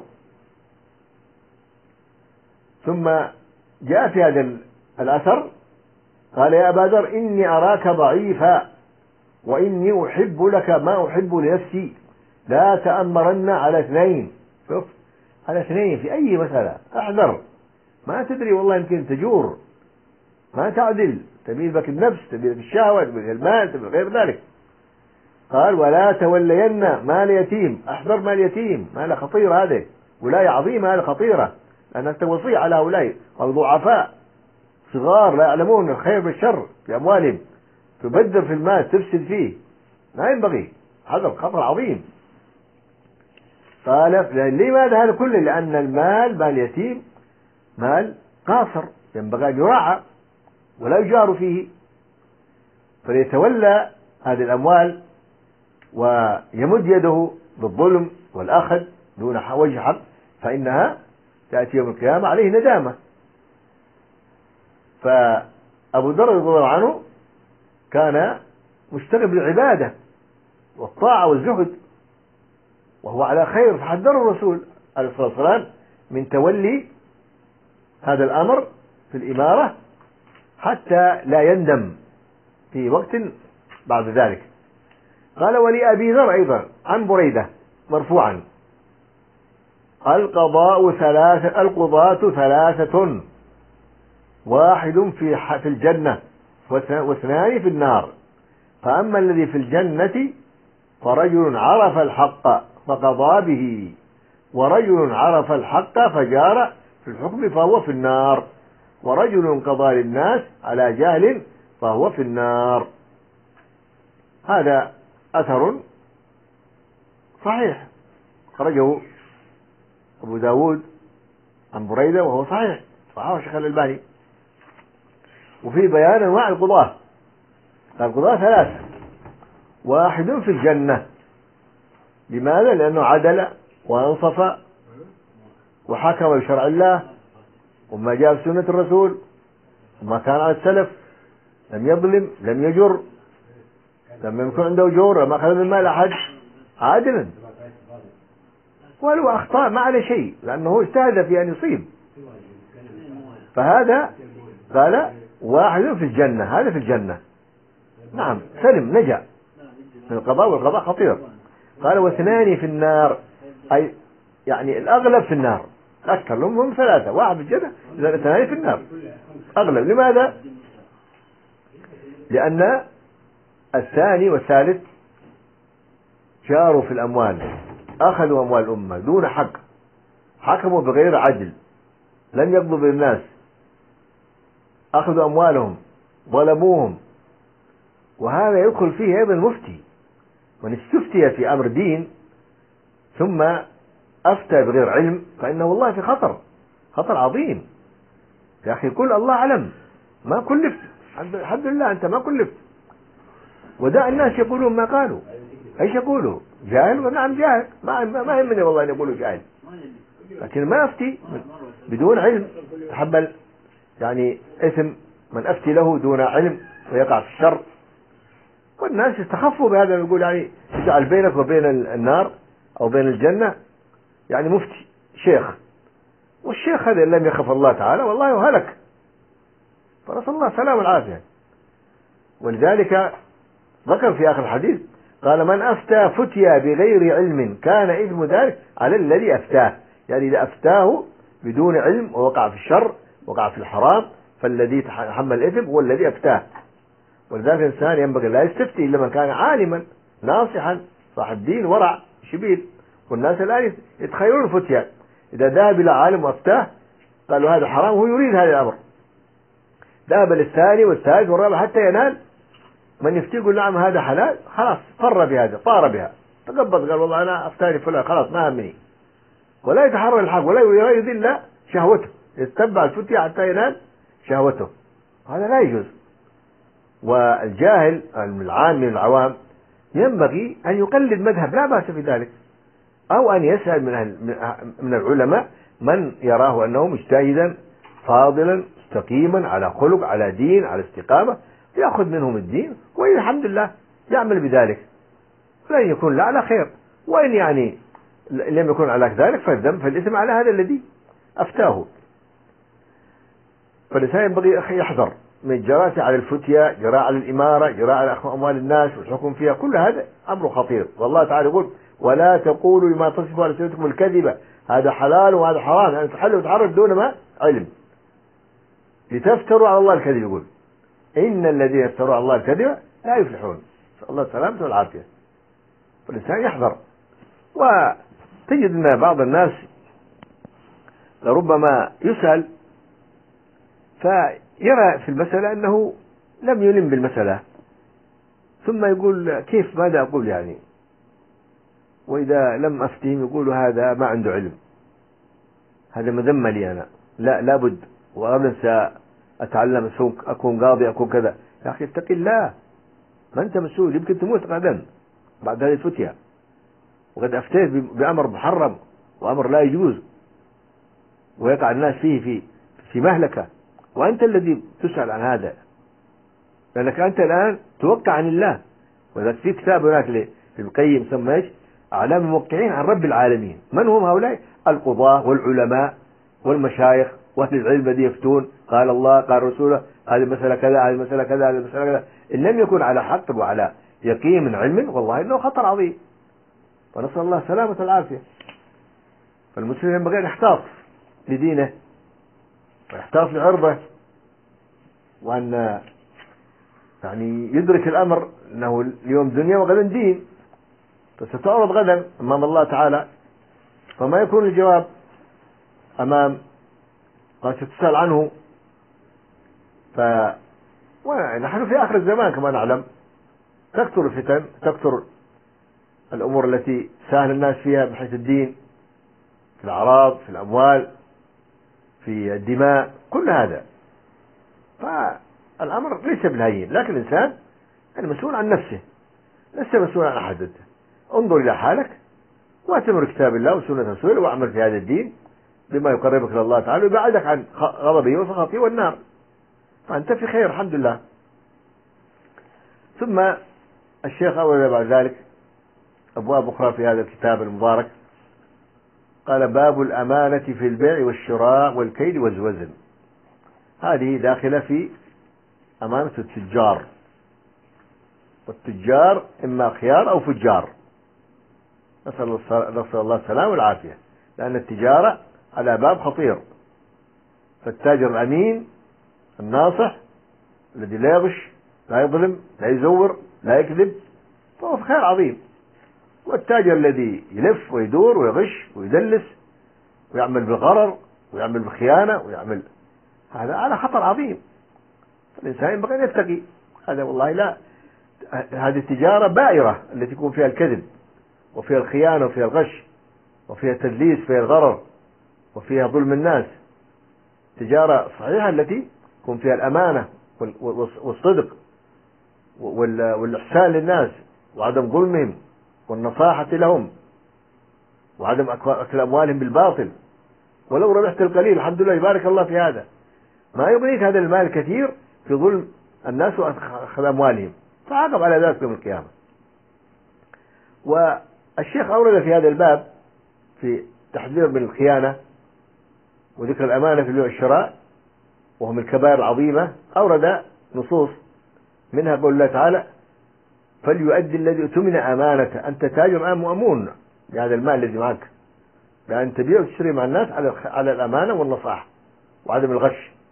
ثم جاء في هذا الأثر قال: يا أبا ذر إني أراك ضعيفا وإني أحب لك ما أحب لنفسي، لا تأمرن على اثنين. شوف، على اثنين في أي مسألة احذر، ما تدري والله يمكن تجور، ما تعدل، تميل بك النفس، تميل بك الشهوة، تميل المال، تميل غير ذلك. قال: ولا تولين مال يتيم، احذر مال يتيم، مال خطير، هذا ولاية عظيمة، هذه خطيرة، لأنك توصي على هؤلاء الضعفاء صغار لا يعلمون الخير بالشر في أموالهم، تبذر في المال، تفسد فيه، ما ينبغي، هذا خطر عظيم. قال: لماذا هذا كله؟ لأن المال مال يتيم مال قاصر ينبغي أن يراعى ولا يجار فيه، فليتولى هذه الأموال ويمد يده بالظلم والأخذ دون وجه حق، فإنها تأتي يوم القيامة عليه ندامة. فأبو ذر رضي الله عنه كان مشتغل بالعبادة والطاعة والزهد وهو على خير، فحذره الرسول عليه الصلاة والسلام من تولي هذا الأمر في الإمارة حتى لا يندم في وقت بعد ذلك. قال: ولأبي ذر أيضا عن بريدة مرفوعا: القضاء ثلاثة القضاة ثلاثة، واحد في في الجنة واثنان في النار، فأما الذي في الجنة فرجل عرف الحق فقضى به، ورجل عرف الحق فجار في الحكم فهو في النار، ورجل قضى للناس على جهل فهو في النار. هذا أثر صحيح خرجه أبو داود عن بريدة وهو صحيح، صححه الشيخ الألباني. وفي بيان أنواع القضاة، قال: القضاة ثلاثة، واحد في الجنة. لماذا؟ لأنه عدل وأنصف وحكم بشرع الله وما جاء في سنة الرسول وما كان على السلف، لم يظلم، لم يجر، لم يكن عنده جور، ما أخذ من مال أحد، عادلا، ولو أخطأ ما عليه شيء لأنه اجتهد في أن يصيب. فهذا قال: واحد في الجنة، هذا في الجنة، نعم، سلم، نجا من القضاء، والقضاء خطير. قال: واثنان في النار، أي يعني الأغلب في النار، أكثر لهم هم ثلاثة، واحد في الجنة، إذا اثنان في النار أغلب. لماذا؟ لأن الثاني والثالث جاروا في الأموال، أخذوا أموال الأمة دون حق، حكموا بغير عدل، لم يقضوا بالناس، أخذوا أموالهم، ظلموهم. وهذا يدخل فيه أيضا المفتي، من استفتي في أمر دين ثم أفتى بغير علم فإنه والله في خطر، خطر عظيم. يا أخي كل الله علم، ما كلفت، الحمد لله أنت ما كلفت. ودع الناس يقولون ما قالوا، ايش يقولوا؟ جاهل؟ ونعم جاهل، ما ما يهمني والله ان يقولوا جاهل، لكن ما افتي بدون علم، تحمل يعني اثم من افتي له دون علم ويقع في الشر. والناس يستخفوا بهذا، يقول يعني يجعل بينك وبين النار او بين الجنة يعني مفتي شيخ، والشيخ هذا لم يخف الله تعالى والله هلك، فرسل الله السلام والعافية. ولذلك ذكر في آخر الحديث قال: من أفتى فتيا بغير علم كان إثم ذلك على الذي أفتاه، يعني إذا أفتاه بدون علم ووقع في الشر وقع في الحرام، فالذي تحمل الإثم هو الذي أفتاه. ولذلك الإنسان ينبغي لا يستفتي إلا من كان عالما ناصحا صاحب دين ورع شبيل. والناس الآن يتخيلون الفتيا، إذا ذهب إلى عالم وأفتاه قالوا هذا حرام وهو يريد هذا الأمر، ذهب للثاني والثالث والرابع حتى ينال من يفتي يقول نعم هذا حلال، خلاص فر بهذا طار بها تقبض، قال والله أنا أفتاني فلان خلاص ما همني، ولا يتحرر الحق ولا يذل شهوته، يتبع الفتية حتى ينال شهوته، هذا لا يجوز. والجاهل العام من العوام ينبغي أن يقلد مذهب لا بأس في ذلك، أو أن يسأل من من العلماء من يراه أنه مجتهدا فاضلا مستقيما على خلق على دين على استقامة، يأخذ منهم الدين، وإن الحمد لله يعمل بذلك، فلن يكون لا على خير. وإن يعني لم يكن على ذلك فالذنب فالإثم على هذا الذي أفتاه. فالإنسان ينبغي أخي يحذر من الجراءة على الفتية، جراء على الإمارة، جراء على أخذ أموال الناس والحكم فيها، كل هذا أمر خطير. والله تعالى يقول ولا تقولوا لما تصفوا ألسنتكم الكذبة هذا حلال وهذا حرام، يعني تحل وتحرم دون ما علم لتفتروا على الله الكذب. يقول إن الذين يفتروا على الله الكذب لا يفلحون، نسأل الله السلامة والعافية. فالإنسان يحذر. وتجد أن بعض الناس لربما يسأل فيرى في المسألة أنه لم يلم بالمسألة، ثم يقول كيف ماذا أقول يعني، وإذا لم أفتهم يقول هذا ما عنده علم، هذا مذمة لي أنا، لا لابد وأبدا سأتعلم أكون قاضي أكون كذا. يا أخي اتق الله، ما أنت مسؤول، يمكن تموت غدا بعد هذه الفتية، وقد أفتيت بأمر محرم وأمر لا يجوز ويقع الناس فيه في في مهلكة، وأنت الذي تسأل عن هذا، لأنك أنت الآن توقع عن الله. وإذا في كتاب هناك لابن القيم سمى ايش؟ أعلام الموقعين عن رب العالمين. من هم هؤلاء؟ القضاة والعلماء والمشايخ وأهل العلم الذي يفتون قال الله قال رسوله هذه المسألة كذا هذه المسألة كذا هذه المسألة كذا. إن لم يكن على حق وعلى يقين من علم والله إنه خطر عظيم، ونسأل الله السلامة والعافية. فالمسلم ينبغي أن يحتاط لدينه ويحتاط لعرضه، وأن يعني يدرك الأمر أنه اليوم دنيا وغدا دين، فستعرض غدا أمام الله تعالى، فما يكون الجواب أمام ما ستسأل عنه. ف ونحن في آخر الزمان كما نعلم تكثر الفتن، تكثر الأمور التي ساهل الناس فيها من حيث الدين، في الأعراض في الأموال في الدماء، كل هذا. فالأمر ليس بالهين، لكن الإنسان المسؤول عن نفسه ليس مسؤول عن أحد. انظر إلى حالك واتمر كتاب الله وسنة رسوله واعمل في هذا الدين بما يقربك إلى الله تعالى ويبعدك عن غضبه وسخطه والنار، فأنت في خير الحمد لله. ثم الشيخ أورد بعد ذلك أبواب أخرى في هذا الكتاب المبارك، قال باب الأمانة في البيع والشراء والكيل والوزن. هذه داخلة في أمانة التجار، والتجار إما خيار أو فجار، نسأل الله السلامة والعافية، لأن التجارة على باب خطير. فالتاجر الأمين الناصح الذي لا يغش لا يظلم لا يزور لا يكذب فهو في خير عظيم، والتاجر الذي يلف ويدور ويغش ويدلس ويعمل بالغرر ويعمل بالخيانة ويعمل، هذا على خطر عظيم. فالإنسان ينبغي أن يتقي هذا. والله لا، هذه التجارة بائرة التي يكون فيها الكذب وفيها الخيانة وفيها الغش وفيها التدليس وفيها الغرر وفيها ظلم الناس. تجارة صحيحة التي يكون فيها الأمانة والصدق والإحسان للناس وعدم ظلمهم والنصاحة لهم وعدم أكل أموالهم بالباطل، ولو ربحت القليل الحمد لله يبارك الله في هذا، ما يغنيك هذا المال الكثير في ظلم الناس وأخذ أموالهم، فعاقب على ذلك يوم القيامة. والشيخ أورد في هذا الباب في تحذير من الخيانة وذكر الأمانة في البيع والشراء وهم الكبائر العظيمة، أورد نصوص منها قول الله تعالى فليؤدي الذي اؤتمن أمانته. أنت تاجر الآن مأمون بهذا المال الذي معك، لأن تبيع وتشتري مع الناس على على الأمانة والنصاحة وعدم الغش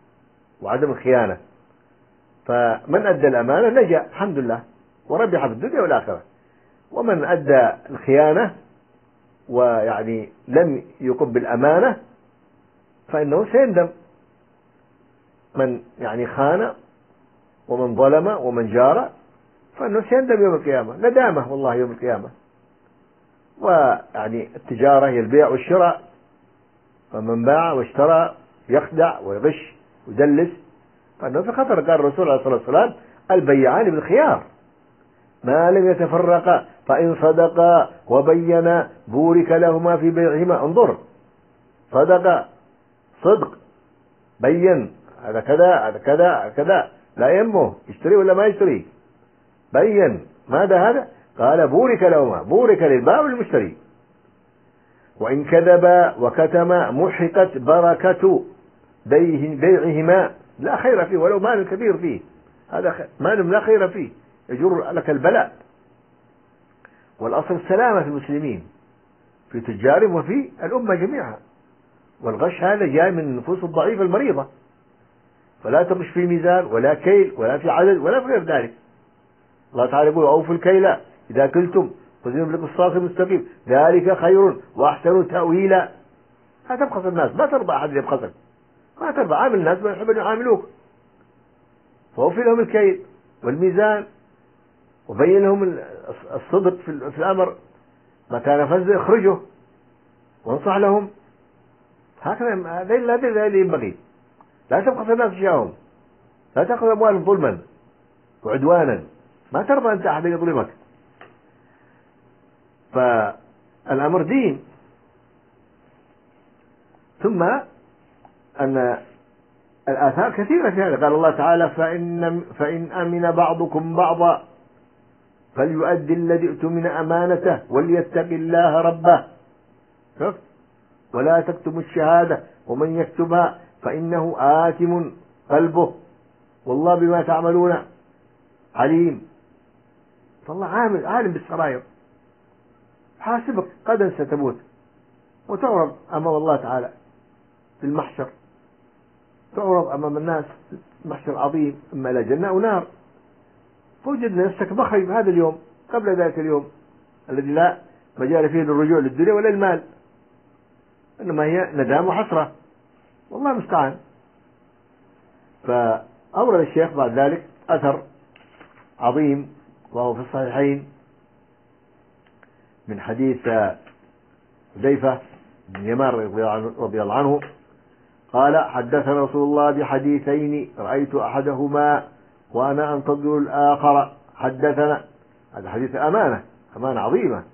وعدم الخيانة. فمن أدى الأمانة نجا الحمد لله وربح في الدنيا والآخرة، ومن أدى الخيانة ويعني لم يقم بالأمانة فإنه سيندم. من يعني خان ومن ظلم ومن جار فإنه سيندم يوم القيامة ندامة والله يوم القيامة. ويعني التجارة هي البيع والشراء، فمن باع واشترى يخدع ويغش ويدلس فإنه في خطر. قال الرسول عليه الصلاة والسلام البيعان بالخيار ما لم يتفرقا فإن صدقا وبينا بورك لهما في بيعهما. انظر، صدقا صدق، بين هذا كذا هذا كذا هذا كذا، لا يهمه يشتري ولا ما يشتري، بين ماذا هذا؟ قال بورك لهما، بورك للبائع والمشتري. وإن كذبا وكتما محقت بركة بيعهما، لا خير فيه ولو مال كبير فيه، هذا مال لا خير فيه يجر لك البلاء. والأصل السلامة في المسلمين في تجارهم وفي الأمة جميعا. والغش هذا جاء من النفوس الضعيفة المريضة، فلا تغش في ميزان ولا كيل ولا في عدد ولا في غير ذلك. الله تعالى يقول أوفوا الكيل إذا كلتم وزنوا بالقسطاس المستقيم ذلك خير وأحسن تأويلا. لا تبخس الناس، ما ترضى أحد يبخسك، ما ترضى. عامل الناس ما يحب أن يعاملوك، فأوفي لهم الكيل والميزان وبين لهم الصدق في الأمر، ما كان فز اخرجه وانصح لهم. هكذا هذا اللي ينبغي. لا تبخس الناس أشياءهم، لا تأخذ أموالهم ظلما وعدوانا، ما ترضى أنت أحد يظلمك. فالأمر دين. ثم أن الآثار كثيرة في هذا. قال الله تعالى فإن, فإن أمن بعضكم بعضا فليؤدي الذي اؤتمن أمانته وليتق الله ربه. شوف، ولا تكتموا الشهادة ومن يكتبها فإنه آثم قلبه والله بما تعملون عليم. فالله عامل عالم بالسرائر، حاسبك غدا ستموت وتعرض أمام الله تعالى في المحشر، تعرض أمام الناس محشر عظيم إما إلى جنة أو نار. فوجد نفسك بخي في هذا اليوم قبل ذلك اليوم الذي لا مجال فيه للرجوع للدنيا ولا المال، إنما هي ندام وحسرة والله المستعان. فأورد الشيخ بعد ذلك أثر عظيم وهو في الصحيحين من حديث حذيفة بن يمان رضي الله عنه قال حدثنا رسول الله بحديثين رأيت أحدهما وأنا أنتظر الآخر. حدثنا، هذا حديث أمانة، أمانة عظيمة.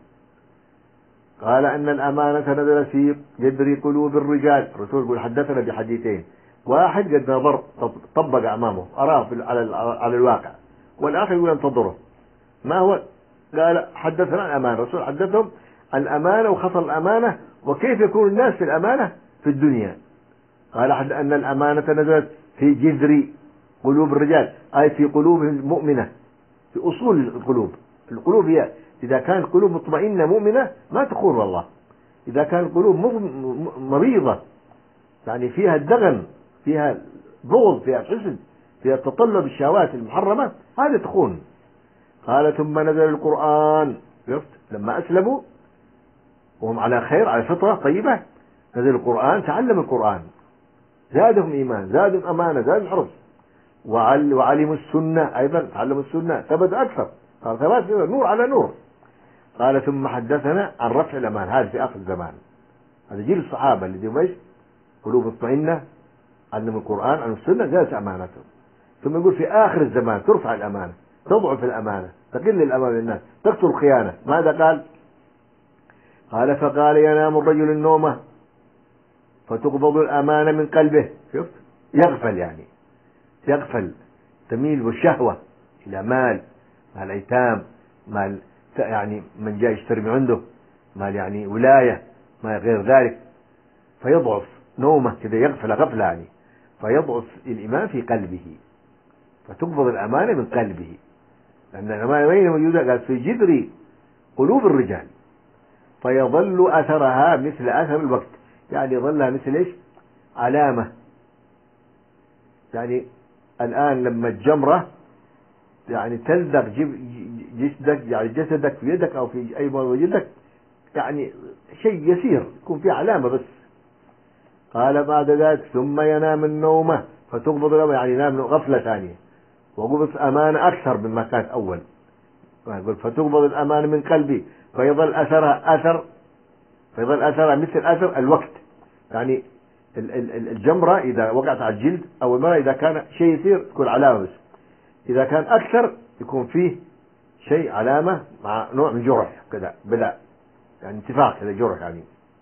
قال أن الأمانة نزل في جذر قلوب الرجال. الرسول يقول حدثنا بحديثين، واحد قد نظر طبق أمامه أراه على على الواقع، والآخر يقول انتظره. ما هو؟ قال حدثنا الأمانة، الرسول حدثهم الأمانة وخطر الأمانة وكيف يكون الناس في الأمانة في الدنيا. قال أن الأمانة نزلت في جذر قلوب الرجال، أي في قلوبهم المؤمنة، في أصول القلوب. القلوب هي إذا كانت قلوب مطمئنة مؤمنة ما تخون والله. إذا كانت القلوب مريضة يعني فيها الدغن، فيها بغض، فيها حسد، فيها تطلب الشهوات المحرمة، هذه تخون. قال ثم نزل القرآن. شفت لما أسلموا وهم على خير على فطرة طيبة نزل القرآن، تعلم القرآن، زادهم إيمان، زادهم أمانة، زادهم حرص، وعلموا السنة أيضا، تعلموا السنة، ثبت أكثر، قال ثبت نور على نور. قال ثم حدثنا عن رفع الأمان، هذا في آخر الزمان، هذا جيل الصحابة الذين مش قلوب مطمئنة، علموا القرآن علموا السنة، زادت أمانتهم. ثم يقول في آخر الزمان ترفع الأمانة، تضعف الأمانة، تقل الأمان للناس، تكثر الخيانة. ماذا قال؟ قال فقال ينام الرجل النومة فتقبض الأمانة من قلبه. شفت يغفل، يعني يغفل، تميل بالشهوة إلى مال، مال أيتام، مال يعني من جاء يشتري من عنده، مال يعني ولاية، ما غير ذلك، فيضعف نومه كذا، يغفل غفلة يعني، فيضعف الإيمان في قلبه، فتقبض الأمانة من قلبه. لأن الأمانة وين موجودة؟ قال في جذر قلوب الرجال، فيظل أثرها مثل أثر الوقت، يعني ظلها مثل إيش؟ علامة يعني الآن لما الجمرة يعني تلدغ جسدك، يعني جسدك في يدك أو في أي موجودك، يعني شيء يسير يكون في علامة بس. قال بعد ذلك ثم ينام النومة فتقبض الأمانة، يعني ينام غفلة ثانية وقبض أمانة أكثر مما كانت أول. يقول فتقبض الأمانة من قلبي فيظل أثرها أثر فيظل أثرها مثل أثر الوقت. يعني الجمرة إذا وقعت على الجلد أو المرة إذا كان شيء يصير تكون علامة بس، إذا كان أكثر يكون فيه شيء علامة مع نوع من جرح كذا بلا يعني انتفاخ كذا جرح يعني.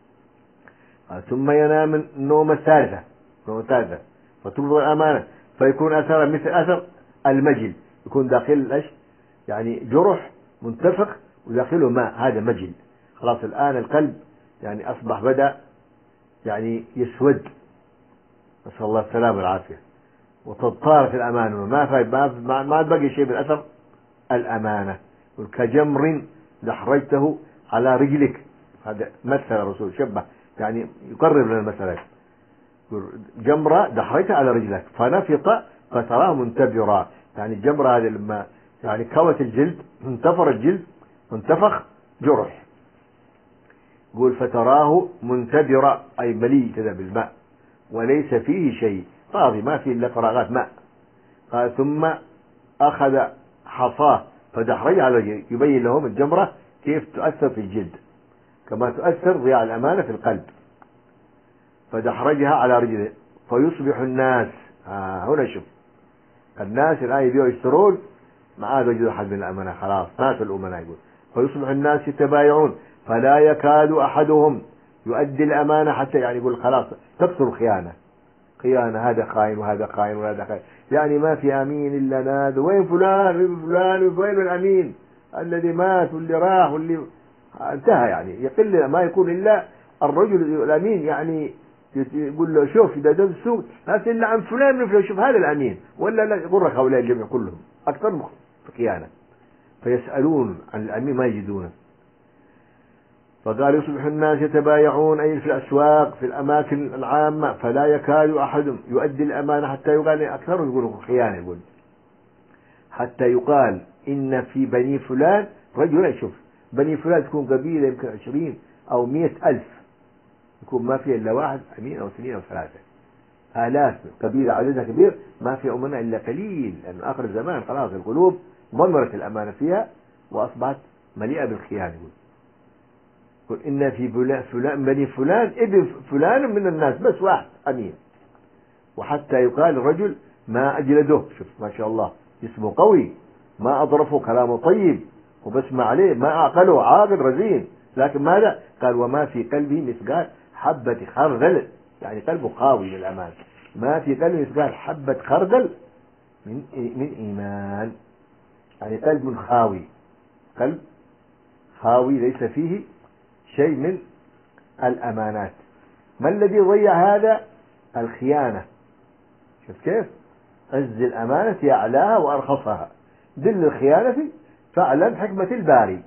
ثم ينام النوم الثالثة النوم الثالثة فتقبض الأمانة فيكون أثرها مثل أثر المجل، يكون داخل ايش يعني جرح منتفخ وداخله ماء، هذا مجل. خلاص الآن القلب يعني أصبح بدأ يعني يسود، نسأل الله السلامة والعافية، وتضطرت الأمانة ما في ما ما بقي شيء من أثر الأمانة. كجمر دحرجته على رجلك، هذا مثل الرسول شبه يعني يقرب لنا المسألة. جمرة دحرجتها على رجلك فنفط فتراه منتبرا، يعني الجمرة هذه لما يعني كوت الجلد انتفر الجلد انتفخ جرح، يقول فتراه منتبرا أي مليء كذا بالماء وليس فيه شيء، فاضي ما فيه إلا فراغات ماء. قال ثم أخذ حصاه فدحرج على رجله، يبين لهم الجمرة كيف تؤثر في الجلد كما تؤثر ضياع الأمانة في القلب. فدحرجها على رجله فيصبح الناس، آه هنا شوف الناس الآن يبيعوا يشترون ما عاد وجدوا أحد من الأمانة، خلاص ماتوا الأمناء. يقول فيصبح الناس يتبايعون فلا يكاد أحدهم يؤدي الأمانة حتى، يعني يقول خلاص تكثر الخيانة، خيانة هذا خاين وهذا خاين وهذا خاين، يعني ما في أمين إلا نادى وين فلان وين فلان وين الأمين الذي مات واللي راح واللي انتهى، يعني يقل ما يكون إلا الرجل الأمين، يعني يقول له شوف إذا دم السوق لا إلا عن فلان من فلان، شوف هذا الأمين ولا لا يغرك هؤلاء الجميع كلهم أكثر من خيانة. فيسألون عن الأمين ما يجدونه. فقال يصبح الناس يتبايعون أي في الأسواق في الأماكن العامة فلا يكاد أحد يؤدي الأمانة حتى يقال أكثر يقولوا خيانة، يقول حتى يقال إن في بني فلان رجل. يشوف بني فلان تكون قبيلة يمكن عشرين أو مئة ألف، يكون ما فيه إلا واحد أمين أو اثنين أو ثلاثة، آلاف قبيلة عددها كبير ما في أمنا إلا قليل، لأن آخر الزمان خلاص القلوب ضمرت الأمانة فيها وأصبحت مليئة بالخيانة. يقول يقول إن في فلان بني فلان ابن فلان من الناس بس واحد أمين. وحتى يقال الرجل ما أجلده، شوف ما شاء الله اسمه قوي ما أضرفه كلامه طيب وبسمع عليه ما أعقله عاقل رزين، لكن ماذا قال وما في قلبه مثقال حبة خردل، يعني قلبه قوي للأمان، ما في قلبه مثقال حبة خردل من من إيمان، يعني قلب خاوي، قلب خاوي ليس فيه شيء من الأمانات. ما الذي ضيع هذا؟ الخيانة. شوف كيف عز الأمانة أعلاها وأرخصها، دل الخيانة فاعلم حكمة الباري.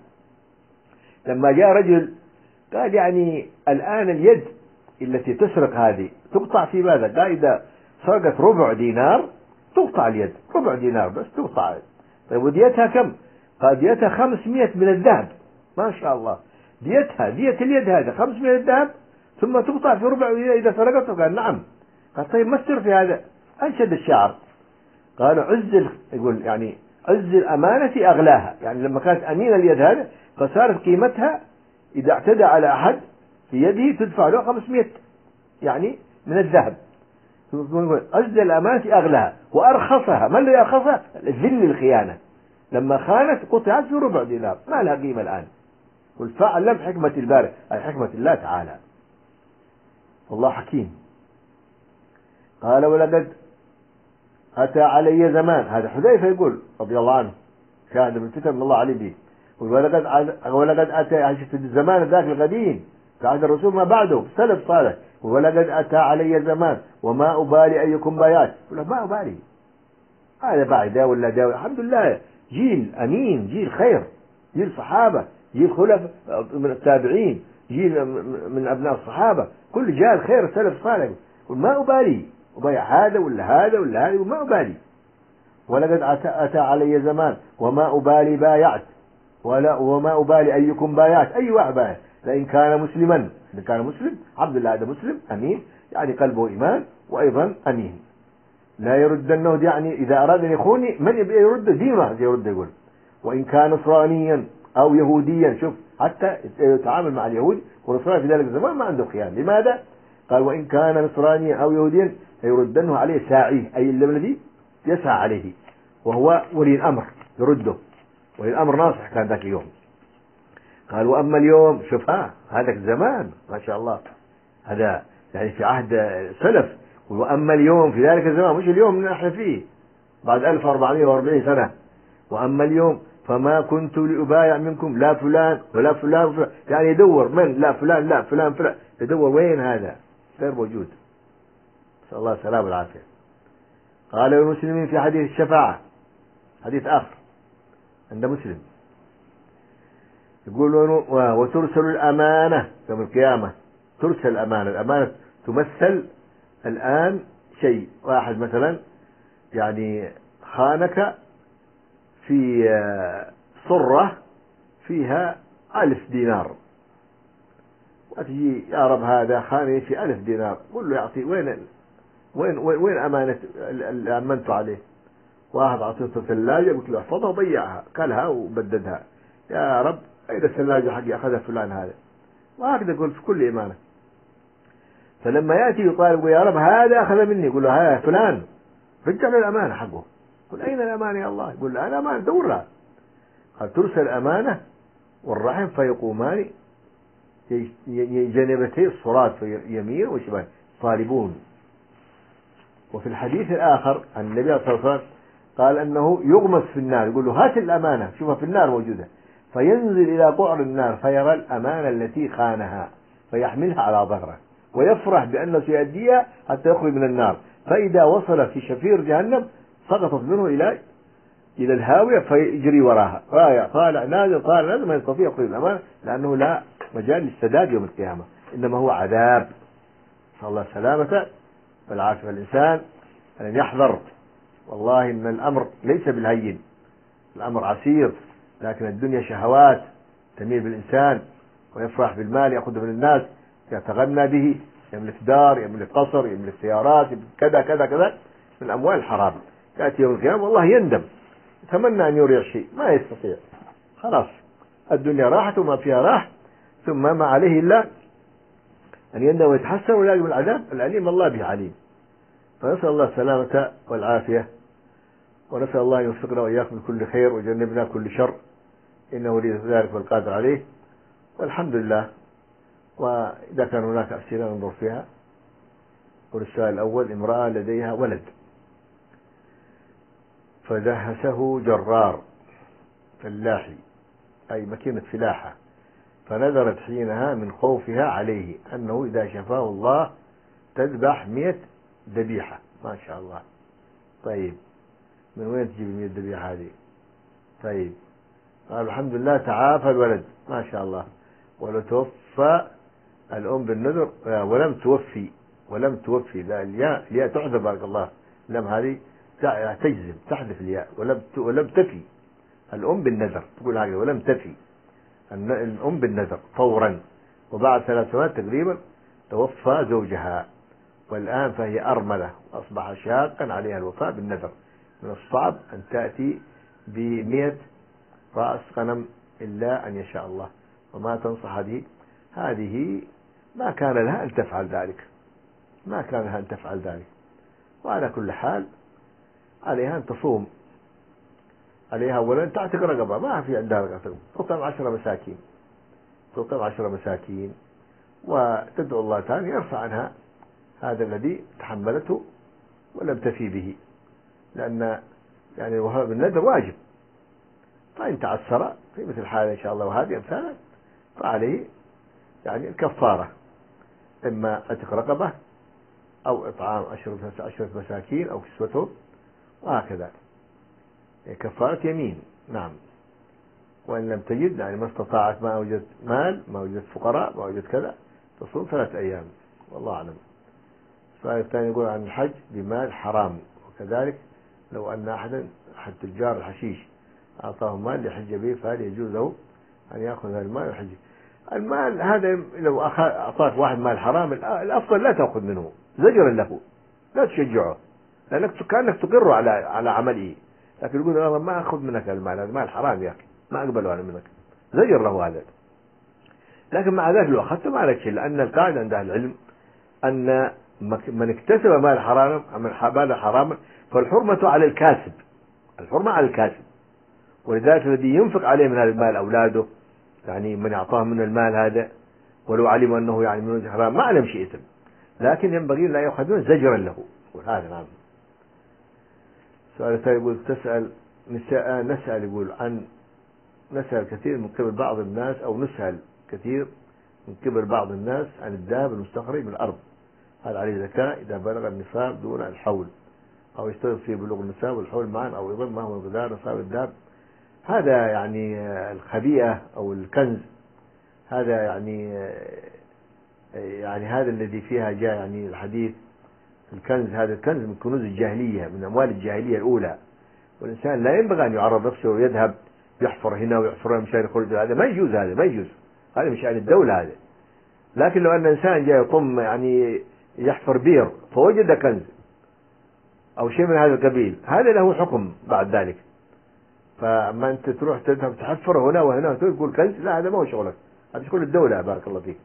لما جاء رجل قال يعني الآن اليد التي تسرق هذه تقطع في ماذا؟ قال إذا سرقت ربع دينار تقطع اليد، ربع دينار بس تقطع. طيب وديتها كم؟ قال ديتها خمسمائة من الذهب. ما شاء الله ديتها دية اليد هذا خمسمائة الذهب ثم تقطع في ربع إذا سرقته. قال نعم. قال طيب ما السر في هذا؟ أنشد الشعر قال عز يقول يعني عز الأمانة أغلاها، يعني لما كانت أمين اليد هذا فصارت قيمتها إذا اعتدى على أحد في يده تدفع له خمسمائة يعني من الذهب. عز الأمانة أغلاها وأرخصها. ما الذي أرخصها؟ ذل الخيانة، لما خانت قطعت في ربع دينار ما لها قيمة الآن. قل فاعلم حكمة البارئ أي حكمة الله تعالى، والله حكيم. قال ولقد أتى علي زمان، هذا حذيفة يقول رضي الله عنه شاهد من فتن من الله عليه به، ولقد ولقد أتى الزمان ذاك القديم في عهد الرسول ما بعده سلف صالح، ولقد أتى علي زمان وما أبالي أيكم بايات، ولا ما أبالي هذا بعد ده ولا ده، الحمد لله جيل أمين، جيل خير، جيل صحابة، جيل خلف من التابعين، جيل من أبناء الصحابة، كل جيل خير سلف صالح، وما أبالي أبايع هذا ولا هذا ولا هذا وما أبالي. ولقد أتى, أتى علي زمان وما أبالي بايعت ولا وما أبالي أيكم بايعت، أي واحد بايع لئن كان مسلما، إن كان مسلم عبد الله هذا مسلم أمين، يعني قلبه إيمان وأيضا أمين. لا يردنه، يعني إذا أراد أن يخوني من يبي يرد دينه يرد. يقول وإن كان نصرانيا أو يهوديا، شوف حتى يتعامل مع اليهود والنصارى في ذلك الزمان ما عنده خيانة. لماذا؟ قال وإن كان نصرانيا أو يهوديا يردنه عليه ساعيه، أي الذي يسعى عليه وهو ولي الأمر يرده، ولي الأمر ناصح كان ذاك اليوم. قال وأما اليوم، شوف ها هذاك الزمان ما شاء الله، هذا يعني في عهد سلف. وأما اليوم في ذلك الزمان، مش اليوم اللي نحن فيه بعد ألف وأربعمائة وأربعين سنة. وأما اليوم فما كنت لأبايع منكم لا فلان ولا فلان وفلان، يعني يدور من لا فلان لا فلان فلان، يدور وين هذا، غير موجود. نسأل الله السلامة والعافية. قال المسلمين في حديث الشفاعة، حديث آخر عند مسلم، يقولون وترسل الأمانة يوم القيامة، ترسل الأمانة. الأمانة تمثل الآن شيء واحد مثلا يعني خانك في صرة فيها ألف دينار، وتجي يا رب هذا خانني في ألف دينار، قل له يعطي وين وين وين أمانة اللي أمنت عليه. واحد أعطيته ثلاجة قلت له احفظها وضيعها، كلها وبددها، يا رب أين الثلاجة حقي أخذها فلان هذا. وهكذا يقول في كل إيمانه. فلما يأتي يطالب يا رب هذا أخذ مني، يقول له ها فلان رجع له الأمانة حقه. يقول أين الأمانة يا الله؟ يقول له أنا أمانة دورها. قال ترسل الأمانة والرحم فيقومان جانبتي الصراط في يمين وشمال طالبون. وفي الحديث الآخر عن النبي صلى الله عليه وسلم قال أنه يغمس في النار، يقول له هات الأمانة، شوفها في النار موجودة، فينزل إلى قعر النار فيرى الأمانة التي خانها فيحملها على ظهره ويفرح بأنه سيؤديها حتى يخرج من النار. فإذا وصل في شفير جهنم سقطت منه إلى إلى الهاوية فيجري وراها، رايح طالع نازل طالع نازل، ما يستطيع يخرج الأمانة لأنه لا مجال للسداد يوم القيامة، إنما هو عذاب. نسأل الله السلامة والعافية. الإنسان أن يحذر، والله إن الأمر ليس بالهين، الأمر عسير، لكن الدنيا شهوات تميل بالإنسان ويفرح بالمال يأخذه من الناس، يتغنى به، يملك دار، يملك قصر، يملك سيارات، كذا كذا كذا من الأموال الحرام. يأتي يوم القيامة والله يندم، يتمنى أن يريع شيء ما يستطيع، خلاص الدنيا راحت وما فيها راح، ثم ما عليه إلا أن يندم ويتحسن ويلاقي العذاب الأليم الله به عليم. فنسأل الله السلامة والعافية، ونسأل الله أن يوفقنا وإياكم لكل خير ويجنبنا كل شر، إنه ولي ذلك والقادر عليه، والحمد لله. وإذا كان هناك أسئلة ننظر فيها. والسؤال الأول: امرأة لديها ولد فدهسه جرار فلاحي أي مكينة فلاحة، فنذرت حينها من خوفها عليه أنه إذا شفاه الله تذبح مئة ذبيحة. ما شاء الله. طيب من وين تجيب مئة ذبيحة هذه؟ طيب قال الحمد لله تعافى الولد ما شاء الله، ولو توفى الأم بالنذر ولم توفي ولم توفي لا الياء الياء تحذف بارك الله، لم هذه تجزم تحذف الياء، ولم ولم تفي الأم بالنذر، تقول هذه ولم تفي الأم بالنذر فورا، وبعد ثلاث سنوات تقريبا توفى زوجها، والآن فهي أرملة وأصبح شاقا عليها الوفاء بالنذر. من الصعب أن تأتي بمئة رأس غنم إلا أن يشاء الله. وما تنصح هذه هذه ما كان لها أن تفعل ذلك، ما كان لها أن تفعل ذلك. وعلى كل حال عليها أن تصوم، عليها أولا تعتق رقبة، ما في عندها رقبة، تطعم عشر مساكين تطعم عشر مساكين وتدعو الله تعالى يرفع عنها هذا الذي تحملته ولم تفي به، لأن يعني الوفاء بالنذر واجب. فإن تعسر في مثل حالة إن شاء الله وهذه أمثالها فعليه يعني الكفارة، إما عتق رقبة أو إطعام عشرة عشرة مساكين أو كسوتهم، وهكذا كفارة يمين. نعم. وإن لم تجد يعني ما استطاعت، ما وجدت مال، ما وجدت فقراء، ما وجدت كذا، تصوم ثلاث أيام، والله أعلم. السؤال الثاني يقول عن الحج بمال حرام، وكذلك لو أن أحدا أحد تجار الحشيش أعطاه مال ليحج به فهل يجوز له أن يأخذ هذا المال ويحج؟ المال هذا لو أعطاك واحد مال حرام الأفضل لا تأخذ منه زجرا له، لا تشجعه، لأنك كأنك تقر على على عمله، لكن يقول أنا ما أخذ منك المال، هذا مال حرام يا أخي ما أقبله أنا منك، زجر له هذا. لكن مع ذلك لو أخذت ما عليك شيء، لأن القاعدة عند أهل العلم أن من اكتسب مال حرام من مال حرام فالحرمة على الكاسب، الحرمة على الكاسب، ولذلك الذي ينفق عليه من هذا المال أولاده، يعني من يعطاه من المال هذا ولو علم أنه يعني من وجه حرام ما علم شيء إثم، لكن ينبغي لا يأخذون زجرا له. وهذا نعم. السؤال الثاني يقول تسأل نساء نسأل يقول عن نسأل كثير من قبل بعض الناس أو نسأل كثير من قبل بعض الناس عن الذهب المستخرج من الأرض، هل عليه زكاة إذا بلغ النصاب دون الحول، أو يشترط في بلوغ النصاب والحول معا، أو يظل ما هو مقدار نصاب الذهب؟ هذا يعني الخبيئة أو الكنز، هذا يعني يعني هذا الذي فيها جاء يعني الحديث الكنز، هذا الكنز من كنوز الجاهلية، من أموال الجاهلية الأولى، والإنسان لا ينبغي أن يعرض نفسه ويذهب يحفر هنا ويحفر هنا مشان يخرج، هذا ما يجوز، هذا ما يجوز، هذا مش عن الدولة هذا. لكن لو أن إنسان جاء يطم يعني يحفر بير فوجد كنز أو شيء من هذا القبيل، هذا له حكم بعد ذلك. فما أنت تروح تذهب تحفر هنا وهنا وتقول كنز، لا هذا ما هو شغلك، هذا شغل الدولة. بارك الله فيك.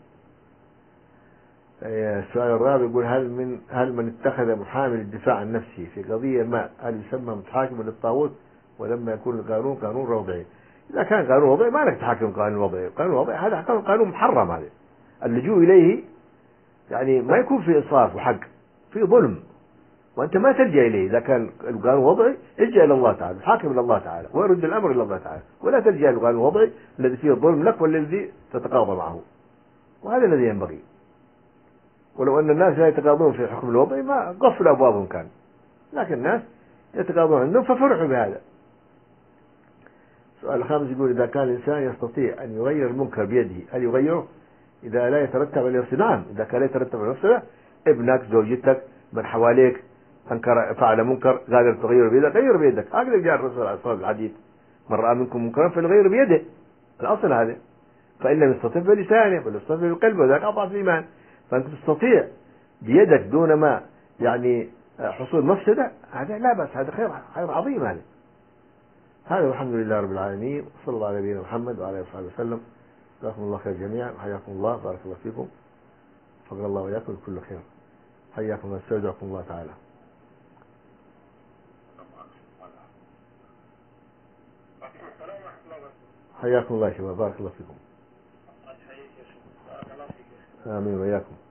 السؤال الرابع يقول هل من هل من اتخذ محامي للدفاع عن نفسه في قضية ما هل يسمى متحاكم للطاغوت ولما يكون القانون قانون وضعي؟ إذا كان قانون وضعي ما لك تحاكم قانون وضعي، قانون وضعي هذا قانون محرم، هذا اللجوء إليه يعني ما يكون في إنصاف وحق، في ظلم، وأنت ما تلجأ إليه. إذا كان القانون وضعي الجأ إلى الله تعالى، حاكم إلى الله تعالى ويرد الأمر إلى الله تعالى، ولا تلجأ إلى القانون الوضعي الذي فيه الظلم لك والذي تتقاضى معه، وهذا الذي ينبغي. ولو أن الناس لا يتقاضون في الحكم الوضعي ما قفل أبوابهم كان، لكن الناس يتقاضون عندهم ففرحوا بهذا. السؤال الخامس يقول إذا كان الإنسان يستطيع أن يغير المنكر بيده هل يغيره إذا لا يترتب عليه مفسدة؟ نعم، إذا كان لا يترتب عليه مفسدة، ابنك زوجتك من حواليك أنكر فعل منكر قادر تغير بيدك غير بيدك، هكذا جاء الرسول عليه الصلاة الحديث من رأى منكم منكرا فليغير بيده، الأصل هذا، فإن لم يستطع بلسانه ولا يستطع بقلبه ذاك أضعف الإيمان. فأنت تستطيع بيدك دون ما يعني حصول مفسدة، هذا لا بأس، هذا خير خير عظيم. هذا هذا والحمد لله رب العالمين، وصلى الله على نبينا محمد وعلى اله وصحبه وسلم. جزاكم الله خير جميعا، وحياكم الله، بارك الله فيكم، وفق الله وإياكم بكل خير. حياكم الله، استودعكم الله تعالى. حياكم الله يا شباب، بارك الله فيكم. آمين وإياكم.